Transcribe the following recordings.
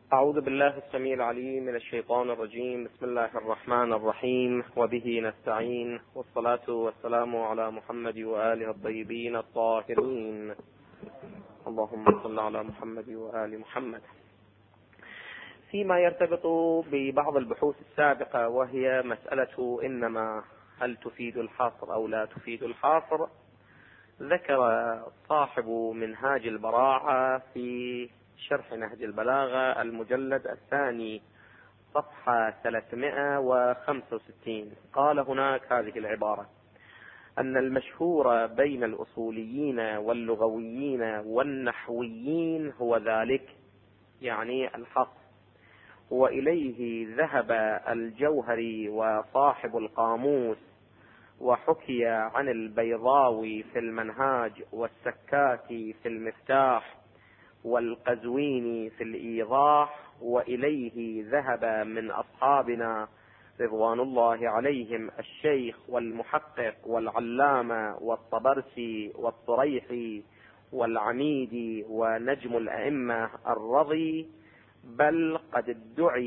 أعوذ بالله السميع العليم من الشيطان الرجيم. بسم الله الرحمن الرحيم، وبه نستعين، والصلاة والسلام على محمد وآله الطيبين الطاهرين. اللهم صل على محمد وآل محمد. فيما يرتبط ببعض البحوث السابقة، وهي مسألة إنما هل تفيد الحصر أو لا تفيد الحصر، ذكر صاحب منهاج البراعة في شرح نهج البلاغة المجلد الثاني صفحة 365، قال هناك هذه العبارة: أن المشهور بين الأصوليين واللغويين والنحويين هو ذلك، يعني الحصر، وإليه ذهب الجوهري وصاحب القاموس، وحكي عن البيضاوي في المنهاج، والسكاتي في المفتاح، والقزويني في الإيضاح، وإليه ذهب من أصحابنا رضوان الله عليهم الشيخ والمحقق والعلامة والطبرسي والطريحي والعميدي ونجم الأئمة الرضي، بل قد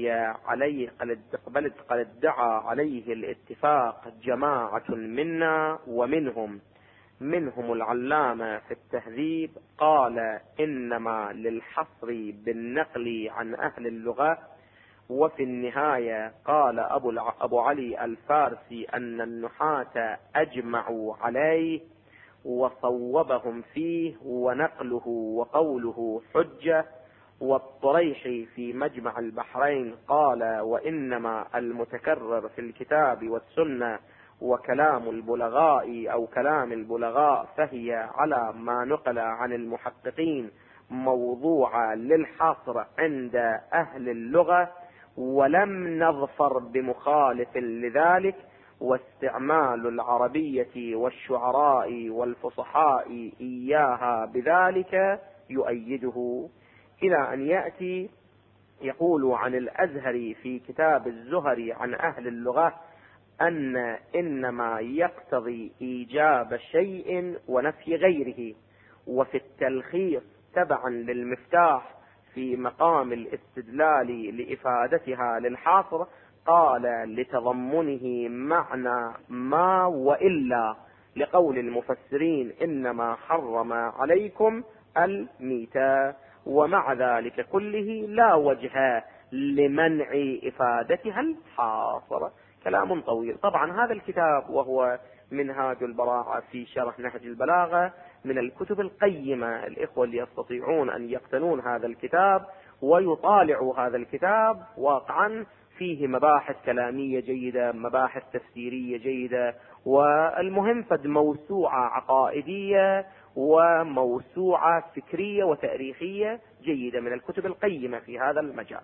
ادعى عليه الاتفاق جماعة منا ومنهم العلامة في التهذيب، قال: إنما للحصر بالنقل عن أهل اللغة. وفي النهاية قال أبو علي الفارسي أن النحاة أجمعوا عليه وصوبهم فيه، ونقله وقوله حجة. والطريحي في مجمع البحرين قال: وإنما المتكرر في الكتاب والسنة وكلام البلغاء أو كلام البلغاء فهي على ما نقل عن المحققين موضوعة للحصر عند أهل اللغة، ولم نظفر بمخالف لذلك، واستعمال العربية والشعراء والفصحاء إياها بذلك يؤيده، إلى أن يأتي يقول عن الأزهري في كتاب الزهري عن أهل اللغة أن إنما يقتضي إيجاب شيء ونفي غيره. وفي التلخيص تبعا للمفتاح في مقام الاستدلال لإفادتها للحاصر، قال: لتضمنه معنى ما وإلا، لقول المفسرين: إنما حرم عليكم الميتة. ومع ذلك كله لا وجه لمنع إفادتها الحاصر. كلام طويل. طبعا هذا الكتاب وهو منهاج البراعة في شرح نهج البلاغة من الكتب القيمة. الإخوة اللي يستطيعون أن يقتنون هذا الكتاب ويطالعوا هذا الكتاب، واقعا فيه مباحث كلامية جيدة، مباحث تفسيرية جيدة، والمهم فد موسوعة عقائدية وموسوعة فكرية وتاريخية جيدة من الكتب القيمة في هذا المجال.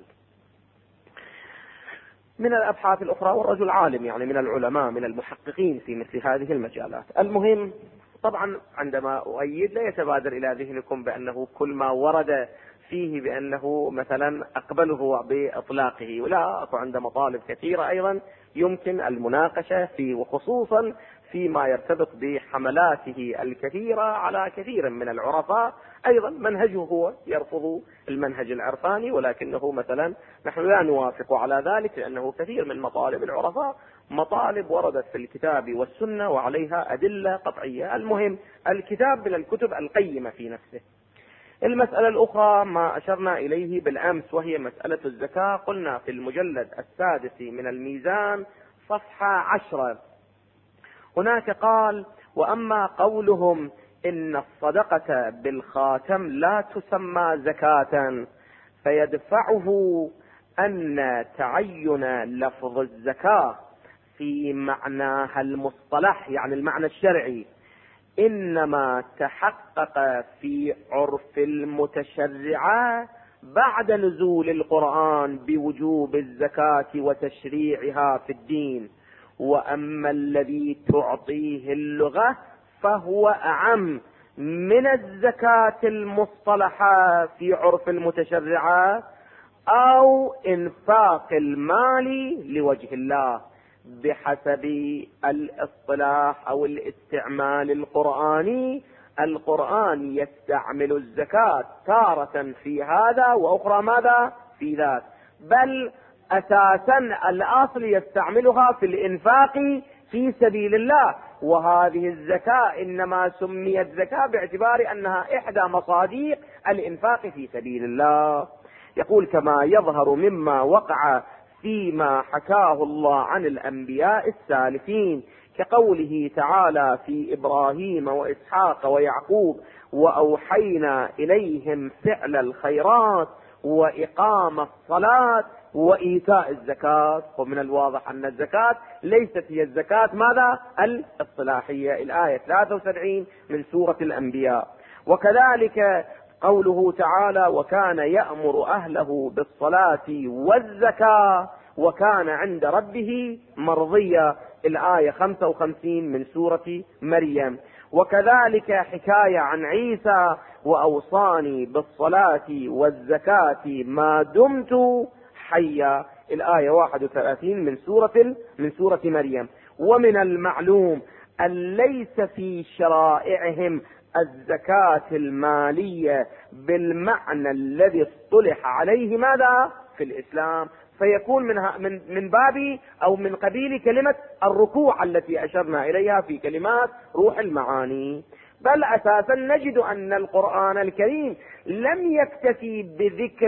من الأبحاث الأخرى، والرجل عالم يعني من العلماء من المحققين في مثل هذه المجالات. المهم طبعا عندما أؤيد لا يتبادر إلى ذهنكم بأنه كل ما ورد فيه بأنه مثلا أقبله بإطلاقه، ولا أكو عند مطالب كثيرة أيضا يمكن المناقشة فيه، وخصوصا فيما يرتبط بحملاته الكثيرة على كثير من العرفاء. أيضا منهجه هو يرفض المنهج العرفاني، ولكنه مثلا نحن لا نوافق على ذلك، لأنه كثير من مطالب العرفاء مطالب وردت في الكتاب والسنة وعليها أدلة قطعية. المهم الكتاب من الكتب القيمة في نفسه. المسألة الأخرى ما أشرنا إليه بالأمس، وهي مسألة الزكاة. قلنا في المجلد السادس من الميزان صفحة 10 هناك قال: وأما قولهم إن الصدقة بالخاتم لا تسمى زكاة، فيدفعه أن تعين لفظ الزكاة في معناها المصطلح، يعني المعنى الشرعي، إنما تحقق في عرف المتشرعة بعد نزول القرآن بوجوب الزكاة وتشريعها في الدين. وأما الذي تعطيه اللغة فهو أعم من الزكاة المصطلحة في عرف المتشرعة، أو إنفاق المال لوجه الله بحسب الاصطلاح أو الاستعمال القرآني. القرآن يستعمل الزكاة تارة في هذا وأخرى ماذا في ذات، بل أساسا الأصل يستعملها في الإنفاق في سبيل الله. وهذه الزكاة إنما سميت زكاة باعتبار أنها إحدى مصاديق الإنفاق في سبيل الله. يقول: كما يظهر مما وقع فيما حكاه الله عن الأنبياء السالفين، كقوله تعالى في إبراهيم وإسحاق ويعقوب: وأوحينا إليهم فعل الخيرات وإقام الصلاة وإيتاء الزكاة. ومن الواضح أن الزكاة ليست هي الزكاة ماذا؟ الاصطلاحية. الآية 73 من سورة الأنبياء. وكذلك قوله تعالى: وكان يأمر أهله بالصلاة والزكاة وكان عند ربه مرضيا. الآية 55 من سورة مريم. وكذلك حكاية عن عيسى: وأوصاني بالصلاة والزكاة ما دمت حيا. الآية 31 من سورة مريم. ومن المعلوم أن ليس في شرائعهم الزكاة المالية بالمعنى الذي اصطلح عليه ماذا في الإسلام، فيكون من باب أو من قبيل كلمة الركوع التي أشرنا إليها في كلمات روح المعاني. بل أساسا نجد أن القرآن الكريم لم يكتفي بذكر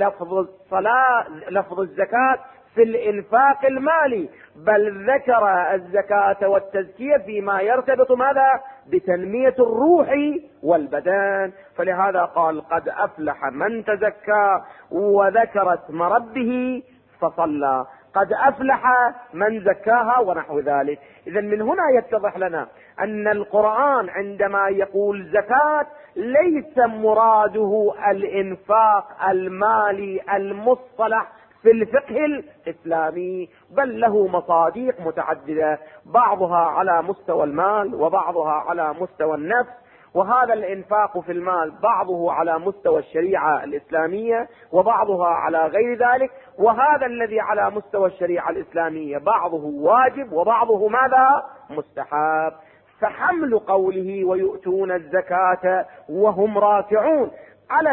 لفظ الزكاة في الإنفاق المالي، بل ذكر الزكاة والتزكية فيما يرتبط ماذا بتنمية الروح والبدن. فلهذا قال: قد أفلح من تزكى وذكر اسم ربه فصلى. قد أفلح من زكاها ونحو ذلك. إذن من هنا يتضح لنا أن القرآن عندما يقول زكاة ليس مراده الإنفاق المالي المصطلح في الفقه الإسلامي، بل له مصاديق متعددة، بعضها على مستوى المال وبعضها على مستوى النفس. وهذا الإنفاق في المال بعضه على مستوى الشريعة الإسلامية وبعضها على غير ذلك. وهذا الذي على مستوى الشريعة الإسلامية بعضه واجب وبعضه ماذا مستحب. فحمل قوله: ويؤتون الزكاة وهم راكعون، على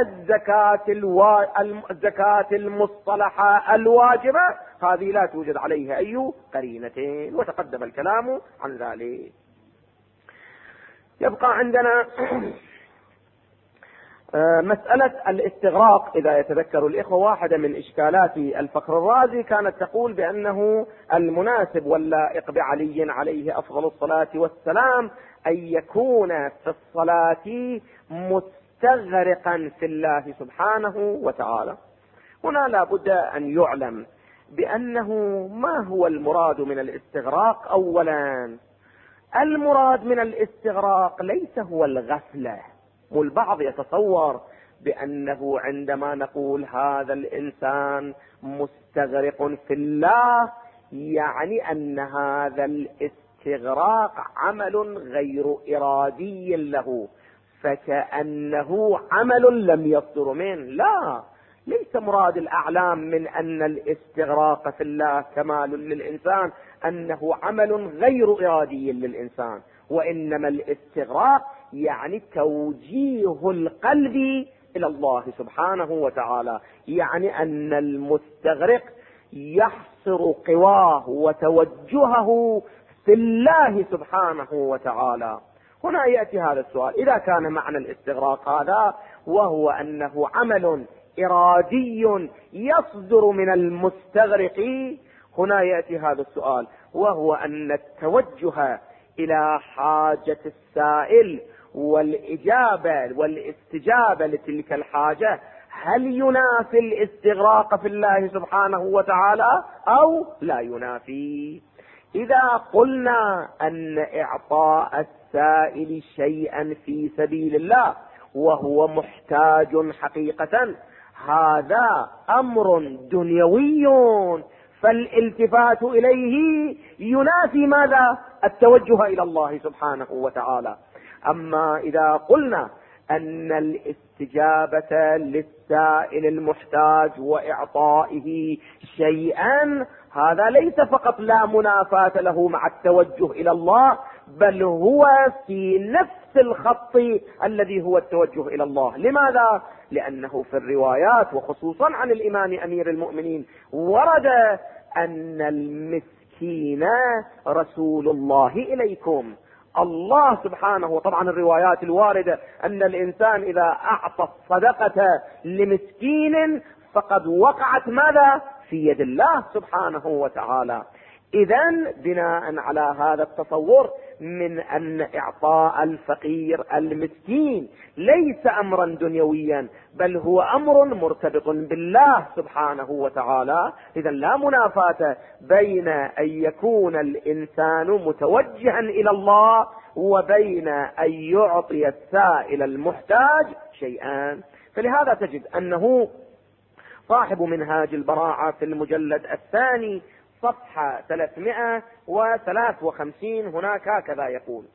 الزكاة المصطلحة الواجبة، هذه لا توجد عليها أي قرينتين، وتقدم الكلام عن ذلك. يبقى عندنا مسألة الاستغراق. إذا يتذكر الإخوة، واحدة من إشكالات الفخر الرازي كانت تقول بأنه المناسب واللائق بعلي عليه أفضل الصلاة والسلام أن يكون في الصلاة مستغرقا في الله سبحانه وتعالى. هنا لا بد أن يعلم بأنه ما هو المراد من الاستغراق. أولا، المراد من الاستغراق ليس هو الغفلة. والبعض يتصور بأنه عندما نقول هذا الإنسان مستغرق في الله يعني أن هذا الاستغراق عمل غير إرادي له، فكأنه عمل لم يصدر منه. لا، ليس مراد الأعلام من أن الاستغراق في الله كمال للإنسان أنه عمل غير إرادي للإنسان، وإنما الاستغراق يعني توجيه القلب إلى الله سبحانه وتعالى، يعني أن المستغرق يحصر قواه وتوجهه في الله سبحانه وتعالى. هنا يأتي هذا السؤال: إذا كان معنى الاستغراق هذا وهو أنه عمل إرادي يصدر من المستغرق، هنا يأتي هذا السؤال، وهو أن التوجه إلى حاجة السائل والإجابة والاستجابة لتلك الحاجة هل ينافي الاستغراق في الله سبحانه وتعالى أو لا ينافي؟ إذا قلنا أن إعطاء السائل شيئا في سبيل الله وهو محتاج حقيقة هذا أمر دنيوي، فالالتفات إليه ينافي ماذا؟ التوجه إلى الله سبحانه وتعالى. أما إذا قلنا أن الاستجابة للسائل المحتاج وإعطائه شيئا هذا ليس فقط لا منافاة له مع التوجه إلى الله، بل هو في نفس الخط الذي هو التوجه إلى الله. لماذا؟ لأنه في الروايات وخصوصا عن الإمام أمير المؤمنين ورد أن المسكين رسول الله إليكم. الله سبحانه، وطبعا الروايات الواردة أن الإنسان إذا أعطى الصدقة لمسكين فقد وقعت ماذا؟ في يد الله سبحانه وتعالى. إذن بناء على هذا التصور من أن إعطاء الفقير المسكين ليس أمرا دنيويا بل هو أمر مرتبط بالله سبحانه وتعالى، إذن لا منافاة بين أن يكون الإنسان متوجها إلى الله وبين أن يعطي السائل المحتاج شيئا. فلهذا تجد أنه صاحب منهاج البراعة في المجلد الثاني صفحة 353 هناك هكذا يقول،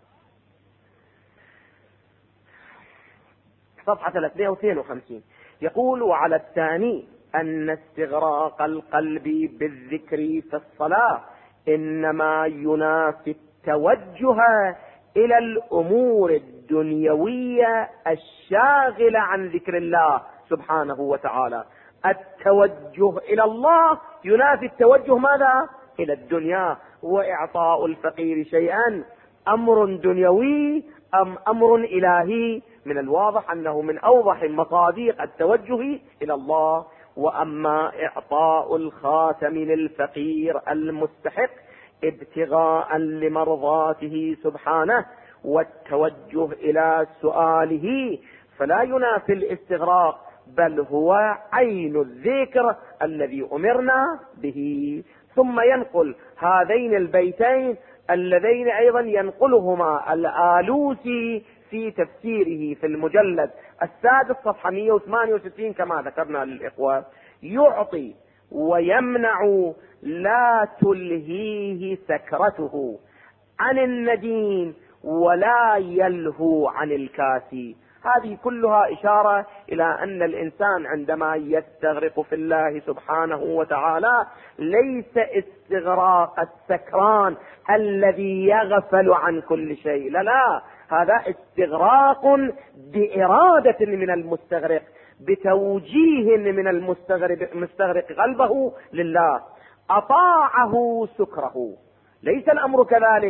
صفحة 352 يقول: وعلى الثاني أن استغراق القلب بالذكر في الصلاة إنما ينافي التوجه إلى الأمور الدنيوية الشاغلة عن ذكر الله سبحانه وتعالى. التوجه إلى الله ينافي التوجه ماذا؟ إلى الدنيا. وإعطاء الفقير شيئا أمر دنيوي أم أمر إلهي؟ من الواضح أنه من أوضح مصادق التوجه إلى الله. وأما إعطاء الخاتم للفقير المستحق ابتغاء لمرضاته سبحانه والتوجه إلى سؤاله فلا ينافي الاستغراق بل هو عين الذكر الذي أمرنا به. ثم ينقل هذين البيتين اللذين أيضا ينقلهما الآلوسي في تفسيره في المجلد السادس صفحة 168 كما ذكرنا للإخوة: يعطي ويمنع لا تلهيه سكرته عن الندين ولا يلهو عن الكاسي. هذه كلها إشارة إلى أن الإنسان عندما يستغرق في الله سبحانه وتعالى ليس استغراق السكران الذي يغفل عن كل شيء، لا، هذا استغراق بإرادة من المستغرق، بتوجيه من المستغرق قلبه لله. أطاعه سكره، ليس الأمر كذلك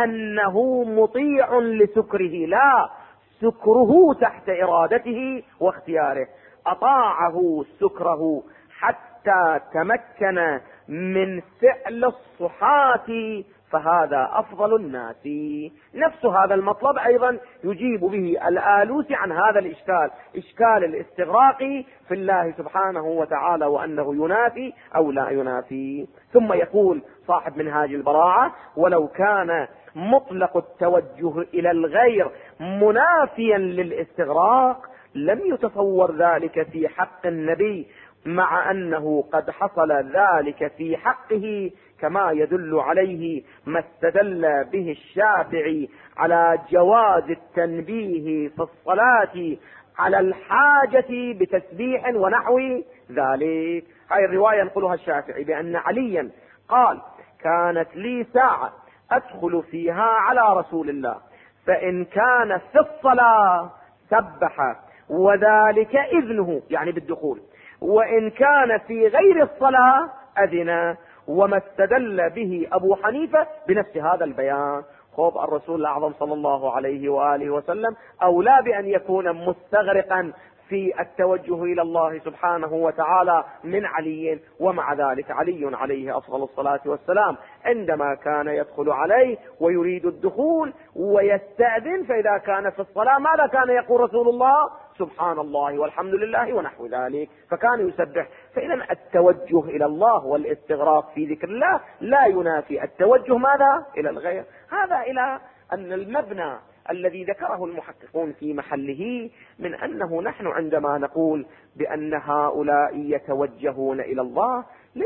أنه مطيع لسكره، لا، سكره تحت إرادته واختياره. أطاعه سكره حتى تمكن من فعل الصحات فهذا أفضل الناس. نفس هذا المطلب أيضا يجيب به الآلوسي عن هذا الإشكال، إشكال الاستغراق في الله سبحانه وتعالى وأنه ينافي أو لا ينافي. ثم يقول صاحب منهاج البراعة: ولو كان مطلق التوجه إلى الغير منافيا للاستغراق لم يتصور ذلك في حق النبي، مع أنه قد حصل ذلك في حقه، كما يدل عليه ما استدل به الشافعي على جواز التنبيه في الصلاة على الحاجة بتسبيح ونحو ذلك. هذه الرواية ينقلها الشافعي بأن عليا قال: كانت لي ساعة أدخل فيها على رسول الله، فإن كان في الصلاة سبح وذلك إذنه، يعني بالدخول، وإن كان في غير الصلاة أذن. وما استدل به أبو حنيفة بنفس هذا البيان. خب الرسول الأعظم صلى الله عليه وآله وسلم أولى بأن يكون مستغرقا في التوجه إلى الله سبحانه وتعالى من علي، ومع ذلك علي عليه أفضل الصلاة والسلام عندما كان يدخل عليه ويريد الدخول ويستأذن، فإذا كان في الصلاة ماذا كان يقول رسول الله؟ سبحان الله والحمد لله ونحو ذلك، فكان يسبح. فإذا التوجه إلى الله والاستغراق في ذكر الله لا ينافي التوجه ماذا؟ إلى الغير. هذا إلى أن المبنى الذي ذكره المحققون في محله من أنه نحن عندما نقول بأن هؤلاء يتوجهون إلى الله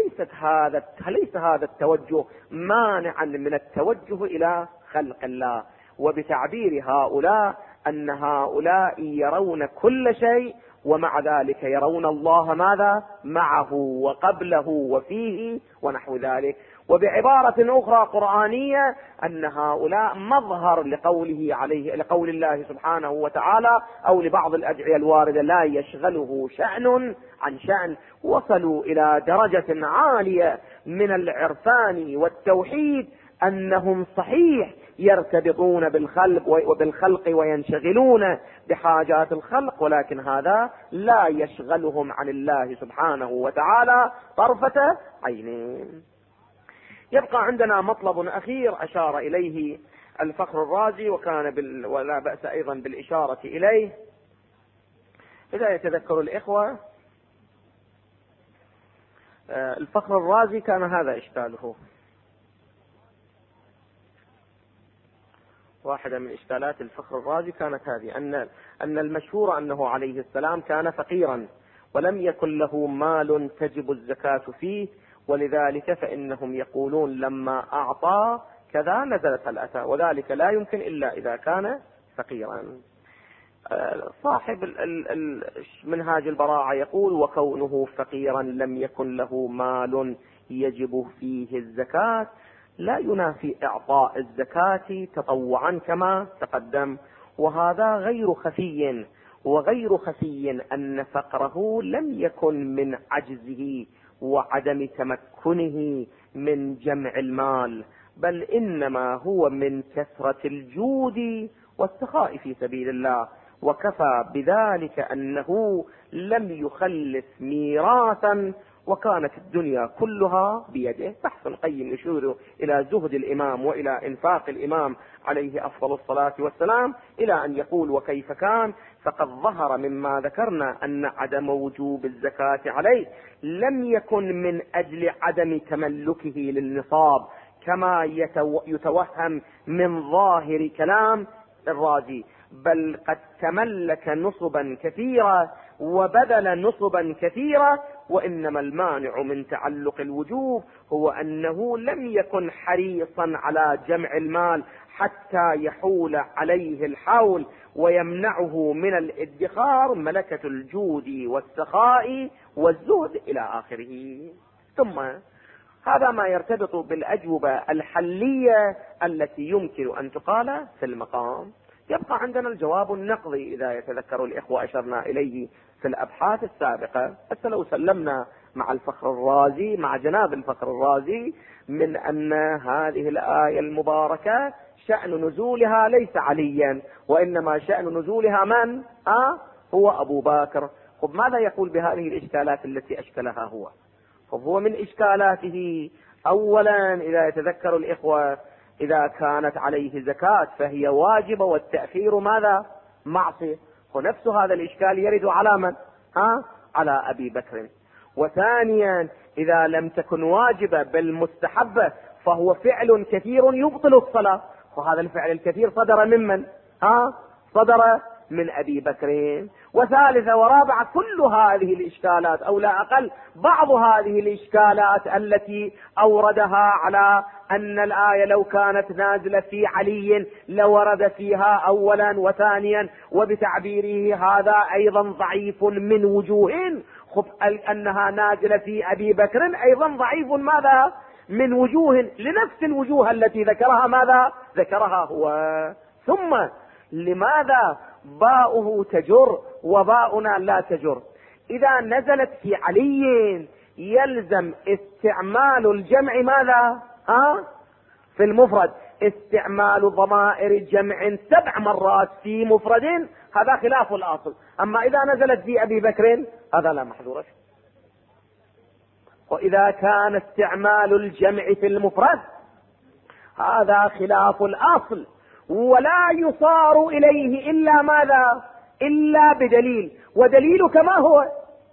ليس هذا التوجه مانعا من التوجه إلى خلق الله. وبتعبير هؤلاء أن هؤلاء يرون كل شيء ومع ذلك يرون الله ماذا؟ معه وقبله وفيه ونحو ذلك. وبعبارة أخرى قرآنية أن هؤلاء مظهر لقول الله سبحانه وتعالى أو لبعض الأدعية الواردة لا يشغله شأن عن شأن. وصلوا إلى درجة عالية من العرفان والتوحيد أنهم صحيح يرتبطون بالخلق وينشغلون بحاجات الخلق، ولكن هذا لا يشغلهم عن الله سبحانه وتعالى طرفة عين. يبقى عندنا مطلب أخير أشار إليه الفخر الرازي ولا بأس أيضا بالإشارة إليه. إذا يتذكر الإخوة الفخر الرازي كان هذا إشكاله. واحدة من إشكالات الفخر الرازي كانت هذه، أن المشهور أنه عليه السلام كان فقيرا ولم يكن له مال تجب الزكاة فيه، ولذلك فإنهم يقولون لما أعطى كذا نزلت الأتى، وذلك لا يمكن إلا إذا كان فقيرا. صاحب منهاج البراعة يقول وكونه فقيرا لم يكن له مال يجب فيه الزكاة لا ينافي إعطاء الزكاة تطوعا كما تقدم، وهذا غير خفي. وغير خفي أن فقره لم يكن من عجزه وعدم تمكنه من جمع المال، بل إنما هو من كثرة الجود والسخاء في سبيل الله، وكفى بذلك أنه لم يخلف ميراثا وكانت الدنيا كلها بيده. بحث قيم يشير إلى زهد الإمام وإلى إنفاق الإمام عليه أفضل الصلاة والسلام، إلى أن يقول وكيف كان. فقد ظهر مما ذكرنا أن عدم وجوب الزكاة عليه لم يكن من أجل عدم تملكه للنصاب كما يتوهم من ظاهر كلام الرازي، بل قد تملك نصبا كثيرا وبذل نصبا كثيرا، وإنما المانع من تعلق الوجوب هو أنه لم يكن حريصا على جمع المال حتى يحول عليه الحول ويمنعه من الادخار ملكة الجود والسخاء والزهد إلى آخره. ثم هذا ما يرتبط بالأجوبة الحلية التي يمكن أن تقال في المقام. يبقى عندنا الجواب النقضي إذا يتذكر الإخوة أشرنا إليه في الأبحاث السابقة. حتى لو سلمنا مع الفخر الرازي مع جناب الفخر الرازي من أن هذه الآية المباركة شأن نزولها ليس عليا، وإنما شأن نزولها من؟ هو أبو بكر. طب ماذا يقول بهذه الإشكالات التي أشكلها هو؟ طب هو من إشكالاته أولا إذا يتذكر الإخوة إذا كانت عليه زكاة فهي واجبة والتأخير ماذا؟ معصية. ونفس هذا الإشكال يرد على من؟ على أبي بكر. وثانيا إذا لم تكن واجبة بل مستحبة فهو فعل كثير يبطل الصلاة، وهذا الفعل الكثير صدر ممن؟ صدر من أبي بكر. وثالثة ورابعة كل هذه الإشكالات أو لا أقل بعض هذه الإشكالات التي أوردها على أن الآية لو كانت نازلة في علي لورد فيها أولا وثانيا، وبتعبيره هذا أيضا ضعيف من وجوه، أنها نازلة في أبي بكر أيضا ضعيف ماذا؟ من وجوه لنفس الوجوه التي ذكرها ماذا؟ ذكرها هو. ثم لماذا باؤه تجر وباؤنا لا تجر؟ إذا نزلت في علي يلزم استعمال الجمع ماذا؟ في المفرد استعمال ضمائر جمع 7 مرات في مفرد، هذا خلاف الأصل. أما إذا نزلت في أبي بكر هذا لا محذور. وإذا كان استعمال الجمع في المفرد هذا خلاف الأصل، ولا يصار إليه إلا ماذا؟ إلا بدليل. ودليل كما هو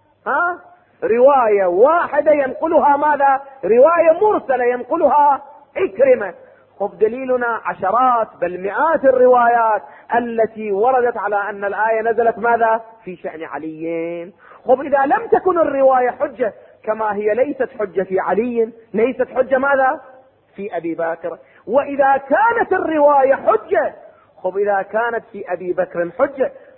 رواية واحدة ينقلها ماذا؟ رواية مرسلة ينقلها إكرمة. خب دليلنا عشرات بل مئات الروايات التي وردت على أن الآية نزلت ماذا؟ في شأن علي. خب إذا لم تكن الرواية حجة كما هي ليست حجة في علي، ليست حجة ماذا؟ في أبي بكر. وإذا كانت الرواية حجة، خب إذا كانت في أبي بكر حجة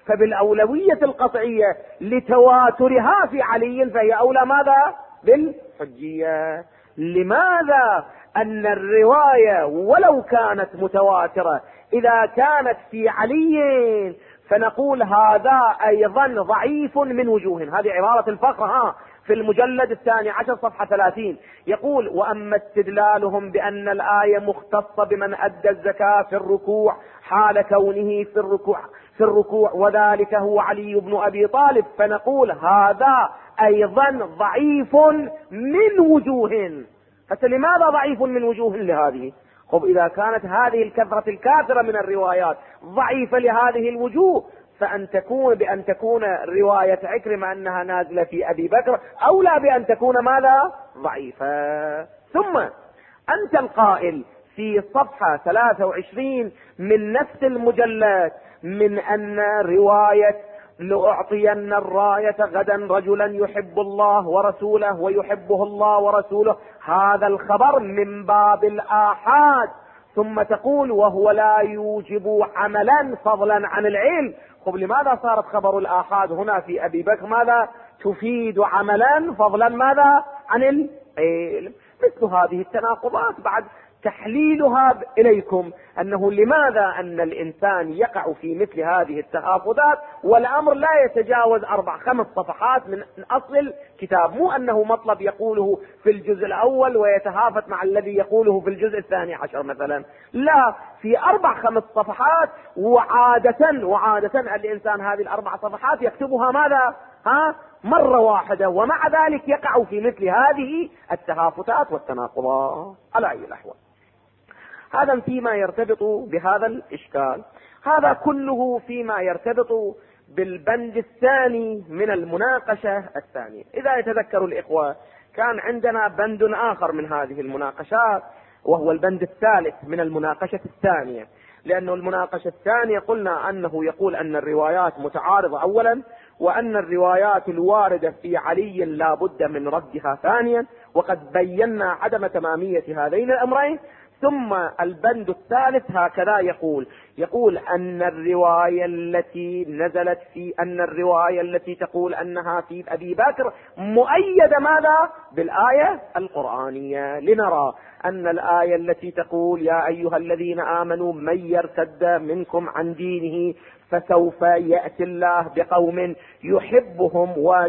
فبالأولوية القطعية لتواترها في علي فهي أولى ماذا؟ بالحجية. لماذا؟ أن الرواية ولو كانت متواترة إذا كانت في علي فنقول هذا أيضا ضعيف من وجوه. هذه عبارة الفقر في المجلد 12 صفحة 30 يقول: وأما استدلالهم بأن الآية مختصة بمن أدى الزكاة في الركوع حال كونه في الركوع وذلك هو علي بن أبي طالب، فنقول هذا أيضا ضعيف من وجوه. فلماذا ضعيف من وجوه لهذه؟ خب إذا كانت هذه الكثرة الكاثرة من الروايات ضعيفة لهذه الوجوه بأن تكون رواية عكرمة أنها نازلة في أبي بكر أولى بأن تكون ماذا؟ ضعيفة. ثم أنت القائل في صفحة 23 من نفس المجلد من أن رواية لأعطين الراية غدا رجلا يحب الله ورسوله ويحبه الله ورسوله، هذا الخبر من باب الآحاد، ثم تقول وهو لا يوجب عملا فضلا عن العلم. خب لماذا صارت خبر الآحاد هنا في أبي بكر ماذا؟ تفيد عملا فضلا ماذا؟ عن العلم. مثل هذه التناقضات بعد تحليلها إليكم أنه لماذا أن الإنسان يقع في مثل هذه التهافدات والأمر لا يتجاوز 4-5 صفحات من أصل الكتاب، مو أنه مطلب يقوله في الجزء الأول ويتهافت مع الذي يقوله في الجزء 12 مثلا، لا، في 4-5 صفحات. وعادة الإنسان هذه ال4 صفحات يكتبها ماذا؟ مرة واحدة، ومع ذلك يقع في مثل هذه التهافتات والتناقضات. على أي الأحوال هذا فيما يرتبط بهذا الإشكال. هذا كله فيما يرتبط بالبند الثاني من المناقشة الثانية. إذا يتذكر الإخوة كان عندنا بند آخر من هذه المناقشات وهو البند الثالث من المناقشة الثانية، لأن المناقشة الثانية قلنا أنه يقول أن الروايات متعارضة أولا، وأن الروايات الواردة في علي لا بد من ردها ثانيا، وقد بينا عدم تمامية هذين الأمرين. ثم البند الثالث هكذا يقول أن الرواية التي نزلت أن الرواية التي تقول أنها في أبي بكر مؤيدة ماذا؟ بالآية القرآنية، لنرى أن الآية التي تقول يا أيها الذين آمنوا من يرتد منكم عن دينه فسوف يأتي الله بقوم يحبهم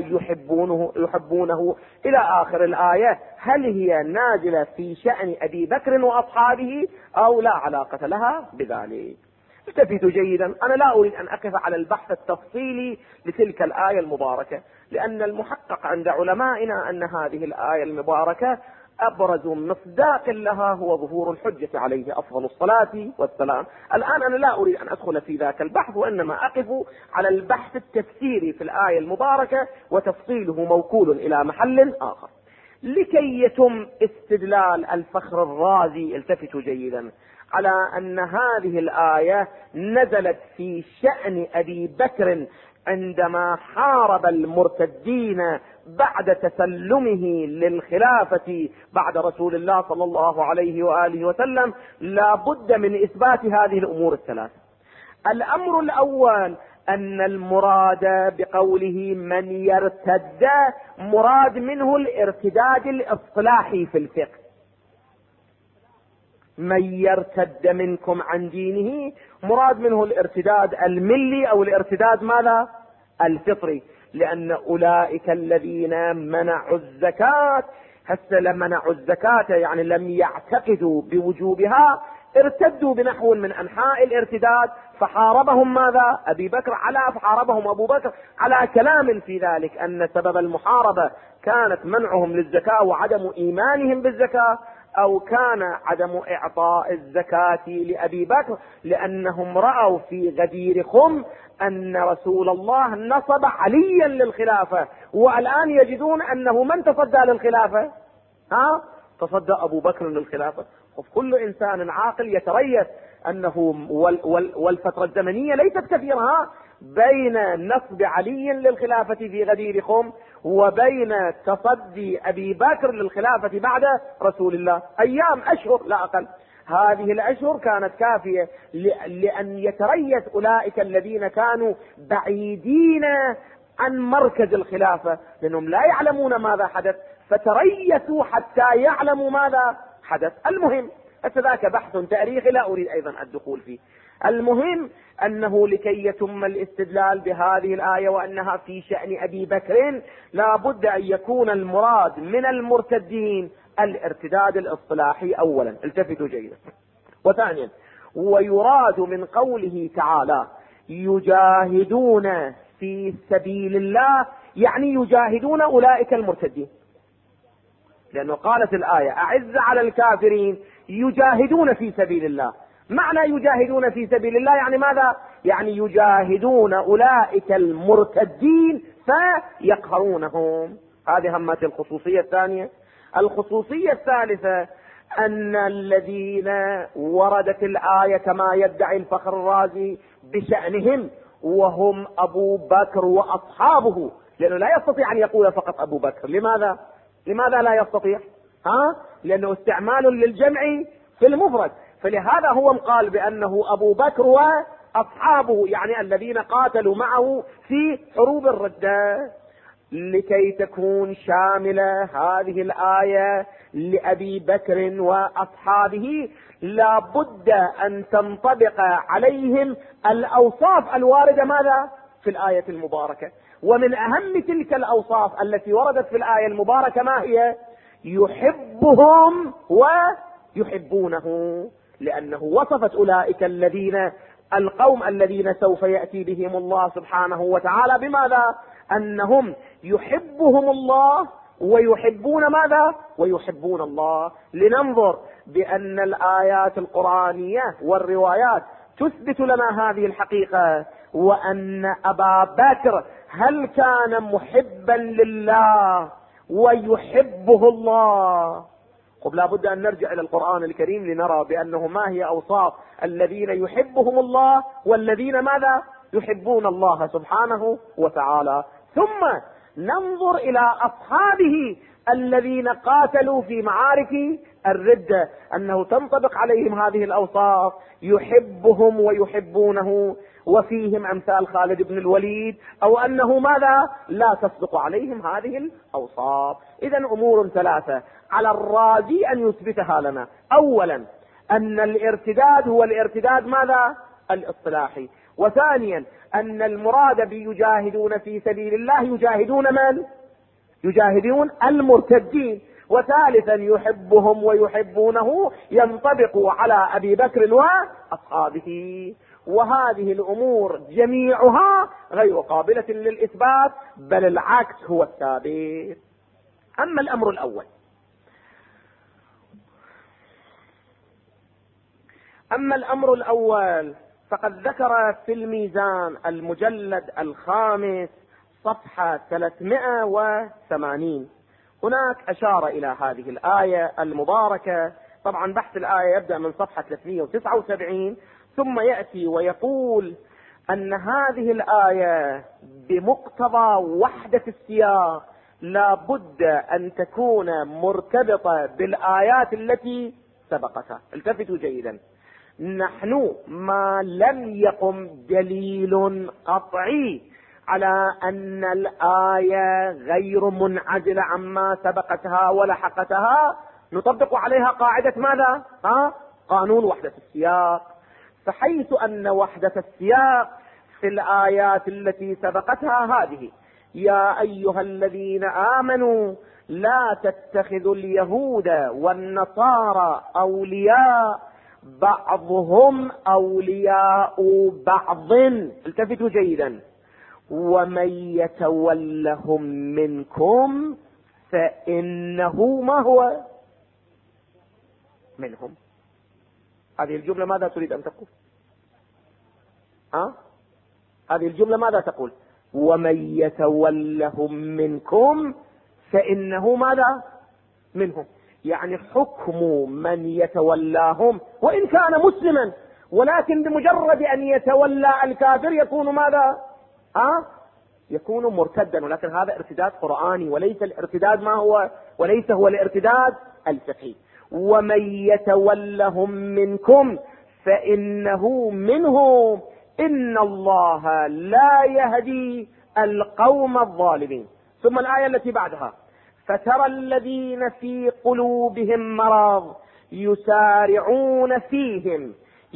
ويحبونه إلى آخر الآية، هل هي نازلة في شأن أبي بكر وأصحابه أو لا علاقة لها بذلك؟ التفتوا جيدا، أنا لا أريد أن أقف على البحث التفصيلي لتلك الآية المباركة، لأن المحقق عند علمائنا أن هذه الآية المباركة أبرز مصداق لها هو ظهور الحجة عليه أفضل الصلاة والسلام. الآن أنا لا أريد أن أدخل في ذاك البحث، وإنما أقف على البحث التفسيري في الآية المباركة، وتفصيله موكول إلى محل آخر. لكي يتم استدلال الفخر الرازي، التفتوا جيدا، على أن هذه الآية نزلت في شأن أبي بكر عندما حارب المرتدين بعد تسلمه للخلافة بعد رسول الله صلى الله عليه وآله وسلم، لا بد من إثبات هذه الأمور الثلاث. الأمر الأول أن المراد بقوله من يرتد مراد منه الارتداد الاصطلاحي في الفقه. من يرتد منكم عن دينه مراد منه الارتداد الملي أو الارتداد ماذا؟ الفطري، لأن أولئك الذين منعوا الزكاة، هسه لما منعوا الزكاة يعني لم يعتقدوا بوجوبها، ارتدوا بنحو من أنحاء الارتداد، فحاربهم ماذا؟ أبي بكر فحاربهم أبو بكر على كلام في ذلك أن سبب المحاربة كانت منعهم للزكاة وعدم إيمانهم بالزكاة، أو كان عدم إعطاء الزكاة لأبي بكر لأنهم رأوا في غدير خم أن رسول الله نصب عليا للخلافة، والآن يجدون أنه من تصدى للخلافة؟ تصدى أبو بكر للخلافة. وكل إنسان عاقل يتريث أنه والفترة الزمنية ليست كثيرة بين نصب علي للخلافة في غدير خم وبين تصدي أبي بكر للخلافة بعد رسول الله، أيام أشهر لا أقل. هذه الأشهر كانت كافية لأن يتريث أولئك الذين كانوا بعيدين عن مركز الخلافة، لأنهم لا يعلمون ماذا حدث، فتريثوا حتى يعلموا ماذا حدث. المهم ذاك بحث تاريخي لا أريد أيضا الدخول فيه. المهم أنه لكي يتم الاستدلال بهذه الآية وأنها في شأن أبي بكر، لا بد أن يكون المراد من المرتدين الارتداد الاصطلاحي أولا، التفتوا جيدا. وثانيا، ويراد من قوله تعالى يجاهدون في سبيل الله، يعني يجاهدون أولئك المرتدين، لأنه قالت الآية أعز على الكافرين يجاهدون في سبيل الله. معنى يجاهدون في سبيل الله يعني ماذا؟ يعني يجاهدون أولئك المرتدين فيقهرونهم. هذه همة الخصوصية الثانية. الخصوصية الثالثة أن الذين وردت الآية كما يدعي الفخر الرازي بشأنهم وهم أبو بكر وأصحابه، لأنه لا يستطيع أن يقول فقط أبو بكر. لماذا لا يستطيع؟ لأنه استعمال للجمع في المفرد، فلهذا هو قال بأنه أبو بكر وأصحابه، يعني الذين قاتلوا معه في حروب الردة. لكي تكون شاملة هذه الآية لأبي بكر وأصحابه لا بد أن تنطبق عليهم الأوصاف الواردة ماذا؟ في الآية المباركة. ومن أهم تلك الأوصاف التي وردت في الآية المباركة ما هي؟ يحبهم ويحبونه، لأنه وصفت أولئك القوم الذين سوف يأتي بهم الله سبحانه وتعالى بماذا؟ أنهم يحبهم الله ويحبون ماذا؟ ويحبون الله. لننظر بأن الآيات القرآنية والروايات تثبت لنا هذه الحقيقة، وأن أبا بكر هل كان محبا لله ويحبه الله؟ لا بد أن نرجع إلى القرآن الكريم لنرى بأنه ما هي أوصاف الذين يحبهم الله والذين ماذا؟ يحبون الله سبحانه وتعالى. ثم ننظر إلى أصحابه الذين قاتلوا في معارك الردة، أنه تنطبق عليهم هذه الأوصاف، يحبهم ويحبونه، وفيهم أمثال خالد بن الوليد، أو أنه ماذا؟ لا تصدق عليهم هذه الأوصاف. إذن أمور ثلاثة على الرازي أن يثبتها لنا. أولا أن الارتداد هو الارتداد ماذا؟ الاصطلاحي. وثانيا أن المراد بيجاهدون في سبيل الله يجاهدون من؟ يجاهدون المرتدين. وثالثا يحبهم ويحبونه ينطبق على أبي بكر وأصحابه. وهذه الأمور جميعها غير قابلة للإثبات، بل العكس هو الثابت. أما الأمر الأول فقد ذكر في الميزان المجلد 5 صفحة 380 هناك أشار إلى هذه الآية المباركة. طبعا بحث الآية يبدأ من صفحة 379 ثم يأتي ويقول أن هذه الآية بمقتضى وحدة السياق لا بد أن تكون مرتبطة بالآيات التي سبقتها. التفتوا جيدا، نحن ما لم يقم دليل قطعي على أن الآية غير منعزلة عما سبقتها ولحقتها نطبق عليها قاعدة ماذا؟ قانون وحدة السياق. فحيث أن وحدة السياق في الآيات التي سبقتها هذه: يا أيها الذين آمنوا لا تتخذوا اليهود والنصارى أولياء بعضهم أولياء بعض. التفتوا جيدا، ومن يتولهم منكم فإنه ما هو منهم. هذه الجملة ماذا تريد أن تقول؟ هذه الجملة ماذا تقول؟ ومن يتولهم منكم فإنه ماذا؟ منهم. يعني حكم من يتولاهم وإن كان مسلما، ولكن بمجرد أن يتولى الكافر يكون ماذا؟ يكون مرتدا. ولكن هذا ارتداد قرآني وليس الارتداد وليس هو الارتداد الفقهي. ومن يتولهم منكم فإنه منهم إن الله لا يهدي القوم الظالمين. ثم الآية التي بعدها: فترى الذين في قلوبهم مرض يسارعون فيهم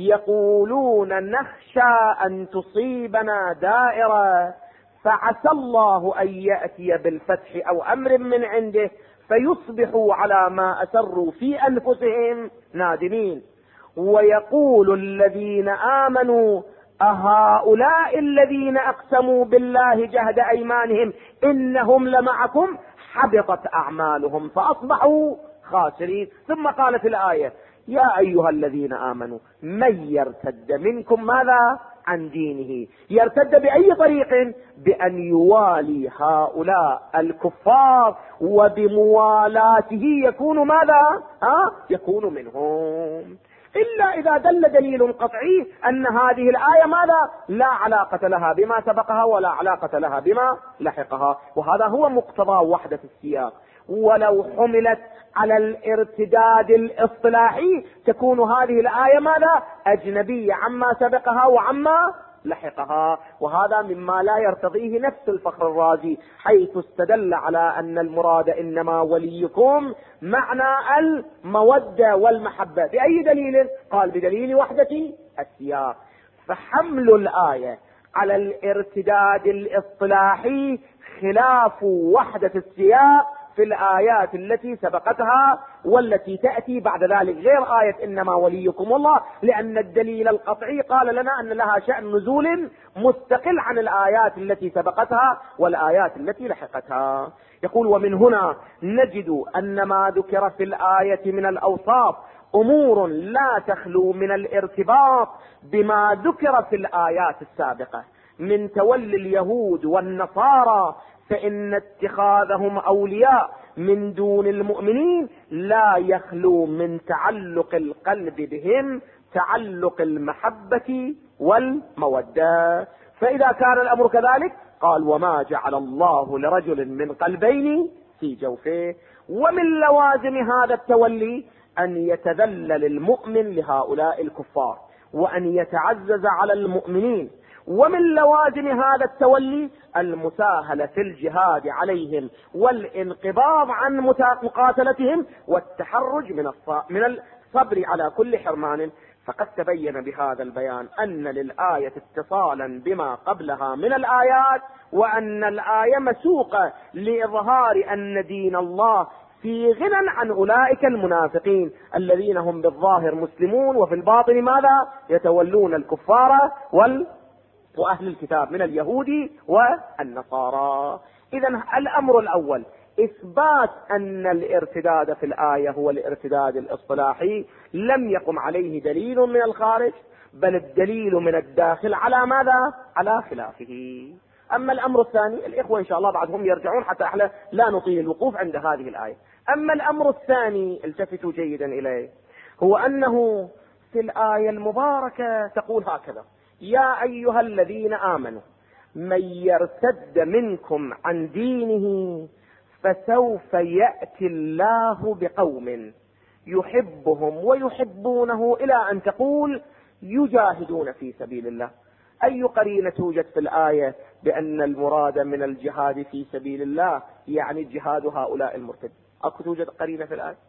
يقولون نخشى أن تصيبنا دائرة فعسى الله أن يأتي بالفتح أو أمر من عنده فيصبحوا على ما أسروا في أنفسهم نادمين. ويقول الذين آمنوا أهؤلاء الذين أقسموا بالله جهد أيمانهم إنهم لمعكم حبطت أعمالهم فأصبحوا خاسرين. ثم قال في الآية: يا أيها الذين آمنوا من يرتد منكم ماذا عن دينه، يرتد بأي طريق؟ بأن يوالي هؤلاء الكفار، وبموالاته يكون ماذا؟ يكون منهم. إلا إذا دل دليل قطعي أن هذه الآية ماذا؟ لا علاقة لها بما سبقها ولا علاقة لها بما لحقها، وهذا هو مقتضى وحدة السياق. ولو حملت على الارتداد الاصطلاحي تكون هذه الآية ماذا؟ أجنبية عما سبقها وعما لحقها، وهذا مما لا يرتضيه نفس الفخر الرازي، حيث استدل على أن المراد إنما وليكم معنى المودة والمحبة. بأي دليل؟ قال: بدليل وحدة السياق. فحمل الآية على الارتداد الاصطلاحي خلاف وحدة السياق في الآيات التي سبقتها والتي تأتي بعد ذلك، غير آية إنما وليكم الله، لأن الدليل القطعي قال لنا أن لها شأن نزول مستقل عن الآيات التي سبقتها والآيات التي لحقتها. يقول: ومن هنا نجد أن ما ذكر في الآية من الأوصاف أمور لا تخلو من الارتباط بما ذكر في الآيات السابقة من تولي اليهود والنصارى، فإن اتخاذهم أولياء من دون المؤمنين لا يخلو من تعلق القلب بهم تعلق المحبة والمودة. فإذا كان الأمر كذلك قال: وما جعل الله لرجل من قلبين في جوفه. ومن لوازم هذا التولي أن يتذلل المؤمن لهؤلاء الكفار وأن يتعزز على المؤمنين. ومن لوازم هذا التولي المساهلة في الجهاد عليهم والانقباض عن مقاتلتهم والتحرج من الصبر على كل حرمان. فقد تبين بهذا البيان أن للآية اتصالا بما قبلها من الآيات، وأن الآية مسوقة لإظهار أن دين الله في غنى عن أولئك المنافقين الذين هم بالظاهر مسلمون وفي الباطن ماذا؟ يتولون الكفار وأهل الكتاب من اليهود والنصارى. إذن الأمر الأول إثبات أن الارتداد في الآية هو الارتداد الاصطلاحي لم يقم عليه دليل من الخارج، بل الدليل من الداخل على ماذا؟ على خلافه. أما الأمر الثاني، الإخوة إن شاء الله بعدهم يرجعون حتى احنا لا نطيل الوقوف عند هذه الآية. أما الأمر الثاني التفتوا جيدا إليه، هو أنه في الآية المباركة تقول هكذا: يا أيها الذين آمنوا من يرتد منكم عن دينه فسوف يأتي الله بقوم يحبهم ويحبونه إلى أن تقول يجاهدون في سبيل الله. أي قرينة توجد في الآية بأن المراد من الجهاد في سبيل الله يعني جهاد هؤلاء المرتدين؟ أكو توجد قرينة في الآية؟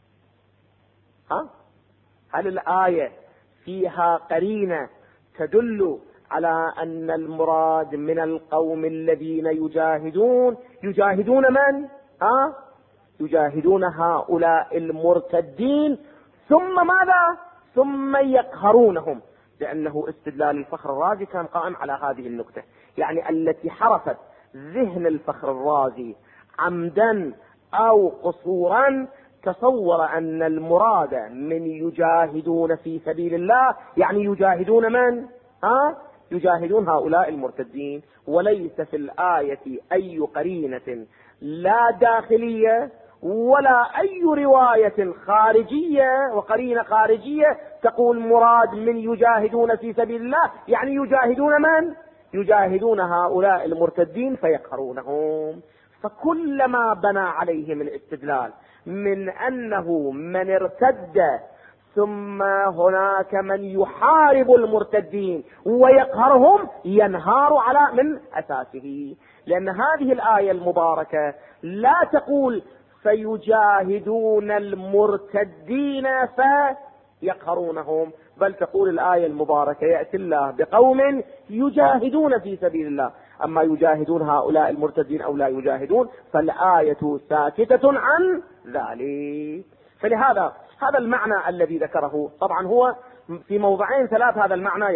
هل الآية فيها قرينة تدل على أن المراد من القوم الذين يجاهدون من؟ يجاهدون هؤلاء المرتدين ثم ماذا؟ ثم يقهرونهم، لأنه استدلال الفخر الرازي كان قائم على هذه النقطة، يعني التي حرفت ذهن الفخر الرازي عمدا أو قصورا، تصور أن المراد من يجاهدون في سبيل الله يعني يجاهدون من؟ يجاهدون هؤلاء المرتدين. وليس في الآية أي قرينة لا داخلية ولا أي رواية خارجية وقرينة خارجية تقول مراد من يجاهدون في سبيل الله يعني يجاهدون من؟ يجاهدون هؤلاء المرتدين فيقهرونهم. فكلما بنى عليه من استدلال من أنه من ارتد ثم هناك من يحارب المرتدين ويقهرهم ينهار على من أساسه. لأن هذه الآية المباركة لا تقول فيجاهدون المرتدين فيقهرونهم، بل تقول الآية المباركة يأتي الله بقوم يجاهدون في سبيل الله، أما يجاهدون هؤلاء المرتدين أو لا يجاهدون فالآية ساكتة عن ذلك. فلهذا هذا المعنى الذي ذكره طبعا هو في موضعين ثلاث، هذا المعنى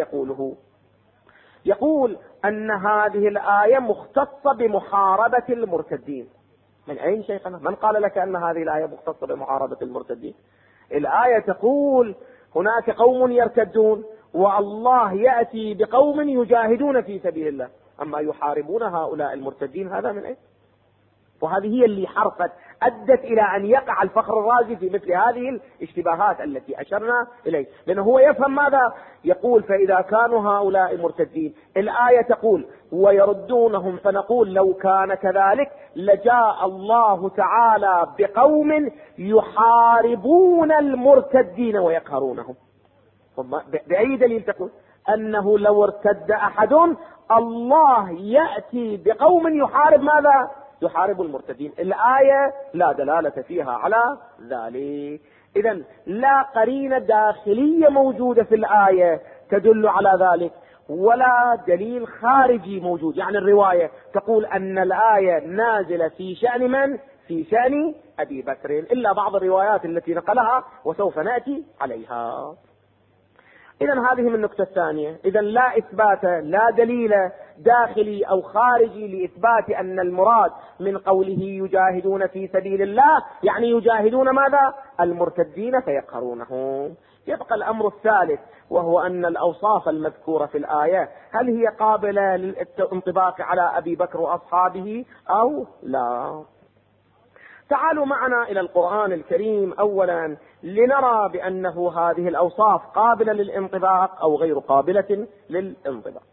يقول أن هذه الآية مختصة بمحاربة المرتدين. من أين شيخنا؟ من قال لك أن هذه الآية مختصة بمحاربة المرتدين؟ الآية تقول هناك قوم يرتدون والله يأتي بقوم يجاهدون في سبيل الله، أما يحاربون هؤلاء المرتدين هذا من أين؟ وهذه هي اللي حرفت أدت إلى أن يقع الفخر الرازي في مثل هذه الاشتباهات التي أشرنا إليه، لأنه هو يفهم ماذا يقول. فإذا كانوا هؤلاء مرتدين الآية تقول ويردونهم، فنقول لو كان كذلك لجاء الله تعالى بقوم يحاربون المرتدين ويقهرونهم. بأي دليل تقول أنه لو ارتد أحد الله يأتي بقوم يحارب ماذا؟ يحارب المرتدين. الآية لا دلالة فيها على ذلك. إذن لا قرينة داخلية موجودة في الآية تدل على ذلك، ولا دليل خارجي موجود. يعني الرواية تقول أن الآية نازلة في شأن من؟ في شأن أبي بكر، إلا بعض الروايات التي نقلها وسوف نأتي عليها. إذن هذه من النقطة الثانية. إذن لا إثبات، لا دليل داخلي أو خارجي لإثبات أن المراد من قوله يجاهدون في سبيل الله يعني يجاهدون ماذا؟ المرتدين فيقهرونهم. يبقى الأمر الثالث، وهو أن الأوصاف المذكورة في الآية هل هي قابلة للانطباق على أبي بكر وأصحابه أو لا؟ تعالوا معنا إلى القرآن الكريم أولا لنرى بأنه هذه الأوصاف قابلة للانطباق أو غير قابلة للانطباق.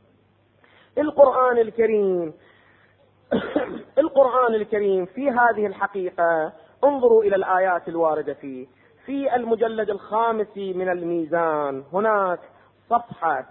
القرآن الكريم في هذه الحقيقة انظروا إلى الآيات الواردة فيه. في المجلد 5 من الميزان هناك صفحة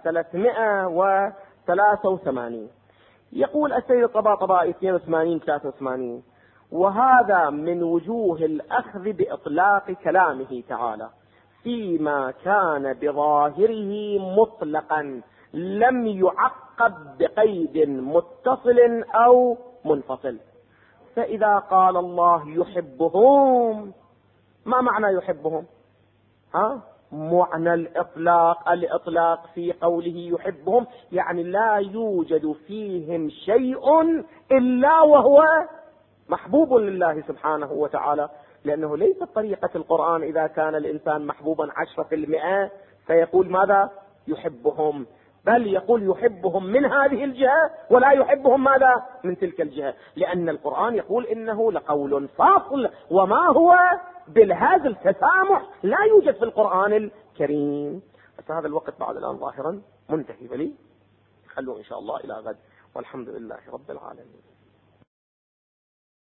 383 يقول السيد الطباطبائي 82-83: وهذا من وجوه الأخذ بإطلاق كلامه تعالى فيما كان بظاهره مطلقا لم يعقب بقيد متصل أو منفصل. فإذا قال الله يحبهم، ما معنى يحبهم؟ معنى الإطلاق في قوله يحبهم يعني لا يوجد فيهم شيء إلا وهو محبوب لله سبحانه وتعالى. لأنه ليست طريقة القرآن إذا كان الإنسان محبوبا 10% فيقول ماذا؟ يحبهم، بل يقول يحبهم من هذه الجهة ولا يحبهم ماذا؟ من تلك الجهة، لأن القرآن يقول إنه لقول فاصل، وما هو بالهذا التسامح لا يوجد في القرآن الكريم. بس هذا الوقت بعد الآن ظاهرا منتهي، بلي خلوا إن شاء الله إلى غد، والحمد لله رب العالمين.